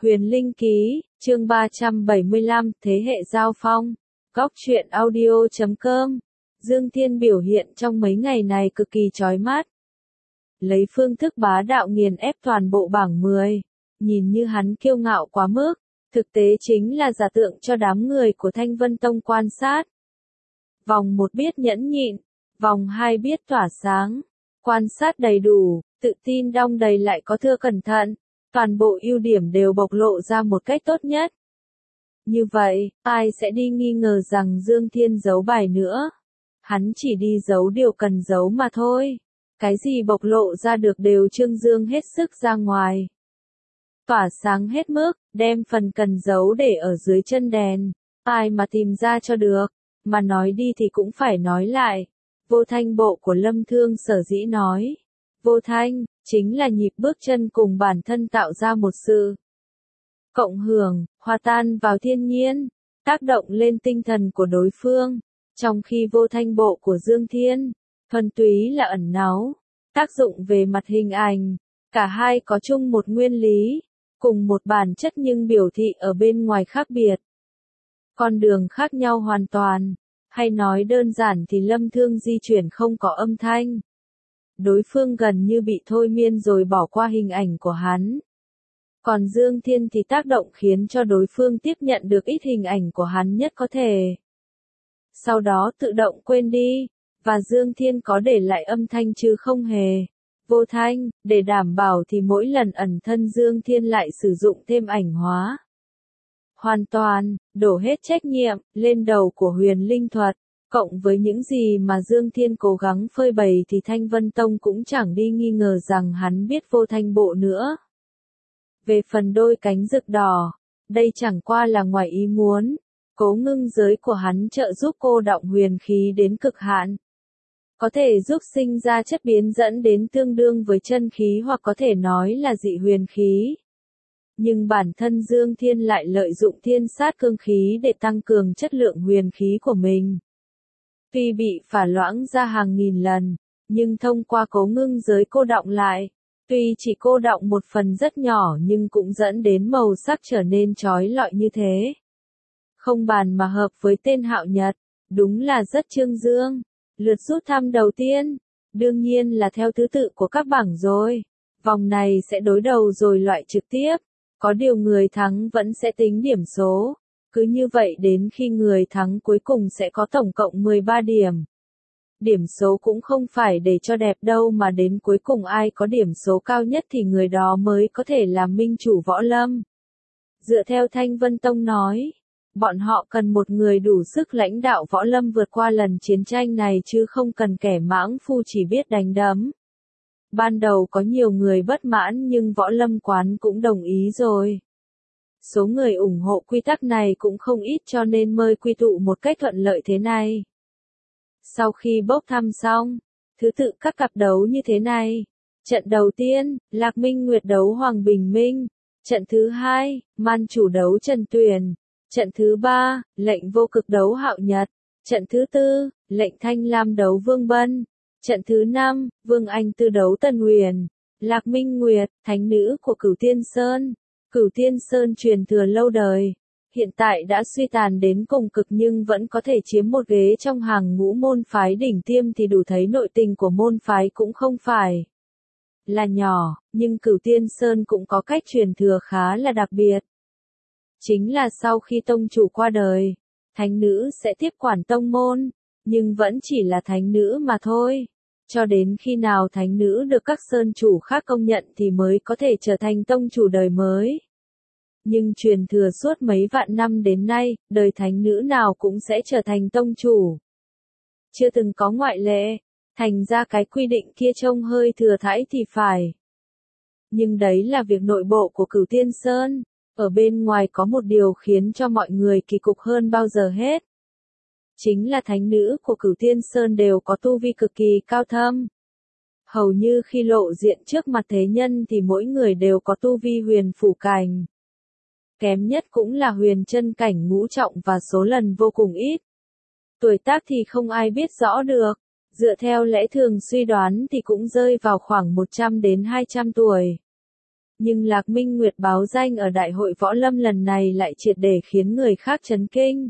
Huyền Linh Ký, chương 375, Thế hệ giao phong. Góc truyện audio.com. Dương Thiên biểu hiện trong mấy ngày này cực kỳ chói mắt. Lấy phương thức bá đạo nghiền ép toàn bộ bảng 10. Nhìn như hắn kiêu ngạo quá mức, thực tế chính là giả tượng cho đám người của Thanh Vân Tông quan sát. Vòng 1 biết nhẫn nhịn, vòng 2 biết tỏa sáng. Quan sát đầy đủ, tự tin đong đầy lại có thưa cẩn thận. Toàn bộ ưu điểm đều bộc lộ ra một cách tốt nhất. Như vậy, ai sẽ đi nghi ngờ rằng Dương Thiên giấu bài nữa? Hắn chỉ đi giấu điều cần giấu mà thôi. Cái gì bộc lộ ra được đều trương dương hết sức ra ngoài. Tỏa sáng hết mức, đem phần cần giấu để ở dưới chân đèn. Ai mà tìm ra cho được, mà nói đi thì cũng phải nói lại. Vô Thanh bộ của Lâm Thương sở dĩ nói. Vô Thanh, chính là nhịp bước chân cùng bản thân tạo ra một sự cộng hưởng, hòa tan vào thiên nhiên, tác động lên tinh thần của đối phương. Trong khi Vô Thanh bộ của Dương Thiên, thuần túy là ẩn náu, tác dụng về mặt hình ảnh, cả hai có chung một nguyên lý, cùng một bản chất nhưng biểu thị ở bên ngoài khác biệt. Con đường khác nhau hoàn toàn, hay nói đơn giản thì Lâm Thương di chuyển không có âm thanh. Đối phương gần như bị thôi miên rồi bỏ qua hình ảnh của hắn. Còn Dương Thiên thì tác động khiến cho đối phương tiếp nhận được ít hình ảnh của hắn nhất có thể. Sau đó tự động quên đi, và Dương Thiên có để lại âm thanh chứ không hề. Vô thanh, để đảm bảo thì mỗi lần ẩn thân Dương Thiên lại sử dụng thêm ảnh hóa. Hoàn toàn, đổ hết trách nhiệm, lên đầu của Huyền Linh Thuật. Cộng với những gì mà Dương Thiên cố gắng phơi bày thì Thanh Vân Tông cũng chẳng đi nghi ngờ rằng hắn biết Vô Thanh bộ nữa. Về phần đôi cánh rực đỏ, đây chẳng qua là ngoài ý muốn. Cố ngưng giới của hắn trợ giúp cô đọng huyền khí đến cực hạn. Có thể giúp sinh ra chất biến dẫn đến tương đương với chân khí hoặc có thể nói là dị huyền khí. Nhưng bản thân Dương Thiên lại lợi dụng thiên sát cương khí để tăng cường chất lượng huyền khí của mình. Tuy bị phả loãng ra hàng nghìn lần, nhưng thông qua cố ngưng giới cô đọng lại, tuy chỉ cô đọng một phần rất nhỏ nhưng cũng dẫn đến màu sắc trở nên chói lọi như thế. Không bàn mà hợp với tên Hạo Nhật, đúng là rất trương dương. Lượt rút thăm đầu tiên, đương nhiên là theo thứ tự của các bảng rồi. Vòng này sẽ đối đầu rồi loại trực tiếp, có điều người thắng vẫn sẽ tính điểm số. Cứ như vậy đến khi người thắng cuối cùng sẽ có tổng cộng 13 điểm. Điểm số cũng không phải để cho đẹp đâu mà đến cuối cùng ai có điểm số cao nhất thì người đó mới có thể làm minh chủ võ lâm. Dựa theo Thanh Vân Tông nói, bọn họ cần một người đủ sức lãnh đạo võ lâm vượt qua lần chiến tranh này chứ không cần kẻ mãng phu chỉ biết đánh đấm. Ban đầu có nhiều người bất mãn nhưng võ lâm quán cũng đồng ý rồi. Số người ủng hộ quy tắc này cũng không ít cho nên mới quy tụ một cách thuận lợi thế này. Sau khi bốc thăm xong, thứ tự các cặp đấu như thế này. Trận đầu tiên, Lạc Minh Nguyệt đấu Hoàng Bình Minh. Trận thứ hai, Man Chủ đấu Trần Tuyền. Trận thứ ba, Lệnh Vô Cực đấu Hạo Nhật. Trận thứ tư, Lệnh Thanh Lam đấu Vương Bân. Trận thứ năm, Vương Anh Tư đấu Tần Huyền. Lạc Minh Nguyệt, thánh nữ của Cửu Tiên Sơn. Cửu Tiên Sơn truyền thừa lâu đời, hiện tại đã suy tàn đến cùng cực nhưng vẫn có thể chiếm một ghế trong hàng ngũ môn phái đỉnh tiêm thì đủ thấy nội tình của môn phái cũng không phải là nhỏ, nhưng Cửu Tiên Sơn cũng có cách truyền thừa khá là đặc biệt. Chính là sau khi tông chủ qua đời, thánh nữ sẽ tiếp quản tông môn, nhưng vẫn chỉ là thánh nữ mà thôi. Cho đến khi nào thánh nữ được các sơn chủ khác công nhận thì mới có thể trở thành tông chủ đời mới. Nhưng truyền thừa suốt mấy vạn năm đến nay, đời thánh nữ nào cũng sẽ trở thành tông chủ. Chưa từng có ngoại lệ, thành ra cái quy định kia trông hơi thừa thãi thì phải. Nhưng đấy là việc nội bộ của Cửu Tiên Sơn, ở bên ngoài có một điều khiến cho mọi người kỳ cục hơn bao giờ hết. Chính là thánh nữ của Cửu Tiên Sơn đều có tu vi cực kỳ cao thâm. Hầu như khi lộ diện trước mặt thế nhân thì mỗi người đều có tu vi huyền phủ cảnh. Kém nhất cũng là huyền chân cảnh ngũ trọng và số lần vô cùng ít. Tuổi tác thì không ai biết rõ được, dựa theo lẽ thường suy đoán thì cũng rơi vào khoảng 100 đến 200 tuổi. Nhưng Lạc Minh Nguyệt báo danh ở Đại hội Võ Lâm lần này lại triệt để khiến người khác chấn kinh.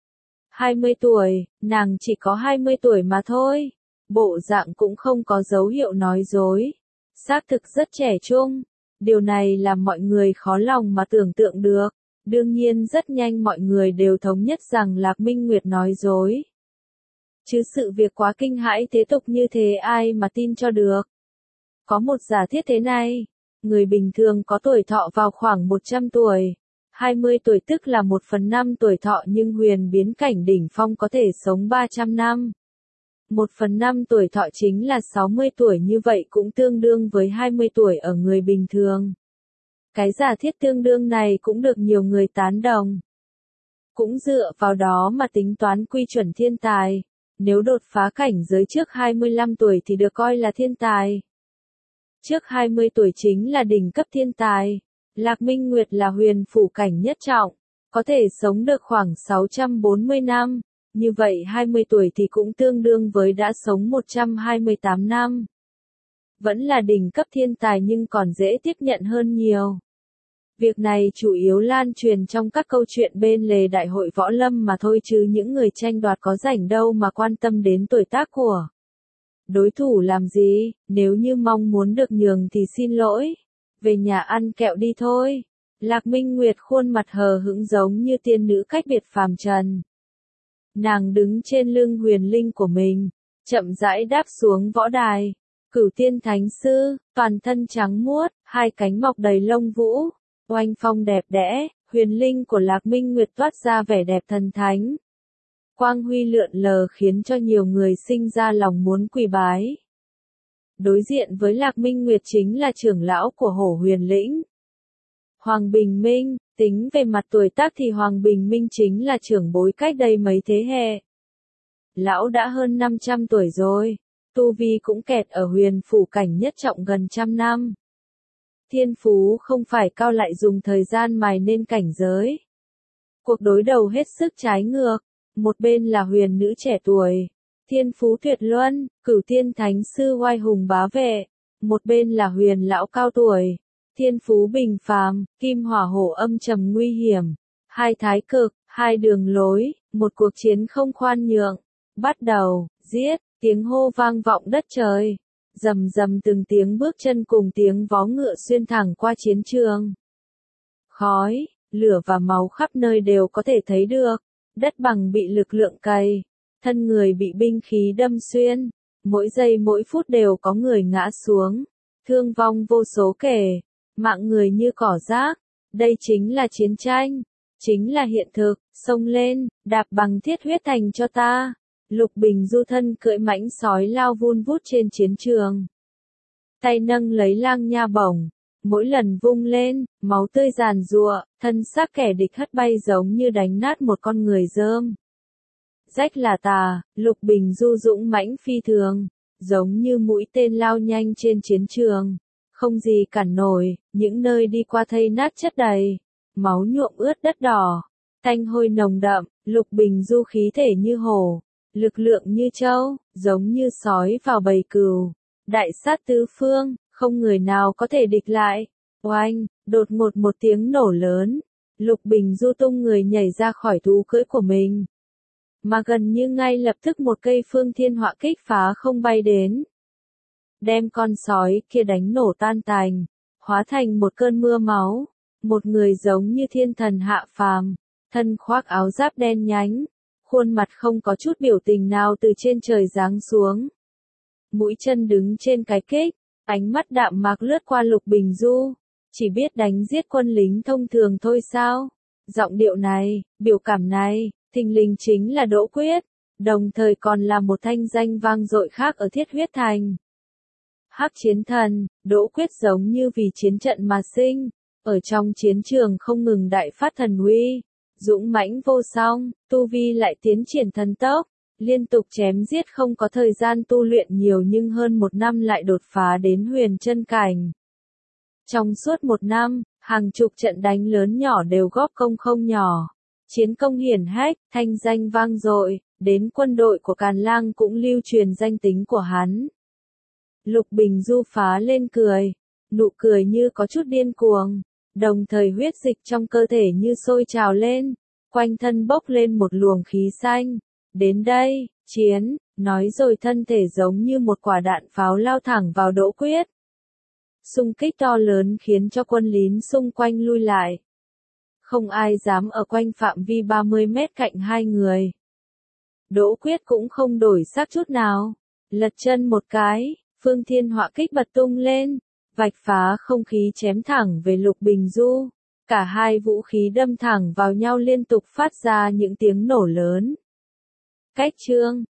20 tuổi, nàng chỉ có 20 tuổi mà thôi. Bộ dạng cũng không có dấu hiệu nói dối. Xác thực rất trẻ trung. Điều này làm mọi người khó lòng mà tưởng tượng được. Đương nhiên rất nhanh mọi người đều thống nhất rằng Lạc Minh Nguyệt nói dối. Chứ sự việc quá kinh hãi thế tục như thế ai mà tin cho được. Có một giả thiết thế này. Người bình thường có tuổi thọ vào khoảng 100 tuổi. 20 tuổi tức là 1/5 tuổi thọ nhưng huyền biến cảnh đỉnh phong có thể sống 300 năm. 1/5 tuổi thọ chính là 60 tuổi như vậy cũng tương đương với 20 tuổi ở người bình thường. Cái giả thiết tương đương này cũng được nhiều người tán đồng. Cũng dựa vào đó mà tính toán quy chuẩn thiên tài. Nếu đột phá cảnh giới trước 25 tuổi thì được coi là thiên tài. Trước 20 tuổi chính là đỉnh cấp thiên tài. Lạc Minh Nguyệt là huyền phủ cảnh nhất trọng, có thể sống được khoảng 640 năm. Như vậy 20 tuổi thì cũng tương đương với đã sống 128 năm. Vẫn là đỉnh cấp thiên tài nhưng còn dễ tiếp nhận hơn nhiều. Việc này chủ yếu lan truyền trong các câu chuyện bên lề Đại hội Võ Lâm mà thôi chứ những người tranh đoạt có rảnh đâu mà quan tâm đến tuổi tác của đối thủ làm gì, nếu như mong muốn được nhường thì xin lỗi. Về nhà ăn kẹo đi thôi. Lạc Minh Nguyệt khuôn mặt hờ hững giống như tiên nữ cách biệt phàm trần. Nàng đứng trên lưng huyền linh của mình, chậm rãi đáp xuống võ đài. Cửu Tiên Thánh Sư, toàn thân trắng muốt, hai cánh mọc đầy lông vũ, oanh phong đẹp đẽ, huyền linh của Lạc Minh Nguyệt toát ra vẻ đẹp thần thánh. Quang huy lượn lờ khiến cho nhiều người sinh ra lòng muốn quỳ bái. Đối diện với Lạc Minh Nguyệt chính là trưởng lão của Hổ Huyền Lĩnh. Hoàng Bình Minh, tính về mặt tuổi tác thì Hoàng Bình Minh chính là trưởng bối cách đây mấy thế hệ. Lão đã hơn 500 tuổi rồi, tu vi cũng kẹt ở huyền phủ cảnh nhất trọng gần 100 năm. Thiên phú không phải cao lại dùng thời gian mài nên cảnh giới. Cuộc đối đầu hết sức trái ngược, một bên là huyền nữ trẻ tuổi, thiên phú tuyệt luân, Cửu Tiên Thánh Sư oai hùng bá vệ, một bên là huyền lão cao tuổi, thiên phú bình phàm, Kim Hỏa Hổ âm trầm nguy hiểm, hai thái cực, hai đường lối, một cuộc chiến không khoan nhượng. Bắt đầu, giết, tiếng hô vang vọng đất trời, rầm rầm từng tiếng bước chân cùng tiếng vó ngựa xuyên thẳng qua chiến trường. Khói, lửa và máu khắp nơi đều có thể thấy được, đất bằng bị lực lượng cày, thân người bị binh khí đâm xuyên, mỗi giây mỗi phút đều có người ngã xuống, thương vong vô số kể, mạng người như cỏ rác. Đây chính là chiến tranh, chính là hiện thực, xông lên, đạp bằng thiết huyết thành cho ta. Lục Bình Du thân cưỡi mãnh sói lao vun vút trên chiến trường. Tay nâng lấy lang nha bổng, mỗi lần vung lên, máu tươi giàn giụa, thân xác kẻ địch hất bay giống như đánh nát một con người rơm. Rách là tà, Lục Bình Du dũng mãnh phi thường, giống như mũi tên lao nhanh trên chiến trường. Không gì cản nổi, những nơi đi qua thây nát chất đầy, máu nhuộm ướt đất đỏ, tanh hôi nồng đậm, Lục Bình Du khí thể như hổ, lực lượng như trâu, giống như sói vào bầy cừu, đại sát tứ phương, không người nào có thể địch lại. Oanh, đột ngột một tiếng nổ lớn, Lục Bình Du tung người nhảy ra khỏi thú cưỡi của mình. Mà gần như ngay lập tức một cây phương thiên họa kích phá không bay đến, đem con sói kia đánh nổ tan tành, hóa thành một cơn mưa máu. Một người giống như thiên thần hạ phàm, thân khoác áo giáp đen nhánh, khuôn mặt không có chút biểu tình nào từ trên trời giáng xuống. Mũi chân đứng trên cái kích, ánh mắt đạm mạc lướt qua Lục Bình Du, chỉ biết đánh giết quân lính thông thường thôi sao? Giọng điệu này, biểu cảm này, thình lình chính là Đỗ Quyết, đồng thời còn là một thanh danh vang dội khác ở Thiết Huyết Thành. Hắc chiến thần, Đỗ Quyết giống như vì chiến trận mà sinh, ở trong chiến trường không ngừng đại phát thần uy, dũng mãnh vô song, tu vi lại tiến triển thần tốc, liên tục chém giết không có thời gian tu luyện nhiều nhưng hơn 1 năm lại đột phá đến huyền chân cảnh. Trong suốt 1 năm, hàng chục trận đánh lớn nhỏ đều góp công không nhỏ, chiến công hiển hách, thanh danh vang dội, đến quân đội của Càn Lang cũng lưu truyền danh tính của hắn. Lục Bình Du phá lên cười, nụ cười như có chút điên cuồng, đồng thời huyết dịch trong cơ thể như sôi trào lên, quanh thân bốc lên một luồng khí xanh. Đến đây, chiến, nói rồi thân thể giống như một quả đạn pháo lao thẳng vào Đỗ Quyết. Xung kích to lớn khiến cho quân lính xung quanh lui lại. Không ai dám ở quanh phạm vi 30 mét cạnh hai người. Đỗ Quyết cũng không đổi sắc chút nào. Lật chân một cái, phương thiên họa kích bật tung lên, vạch phá không khí chém thẳng về Lục Bình Du. Cả hai vũ khí đâm thẳng vào nhau liên tục phát ra những tiếng nổ lớn. Cách chương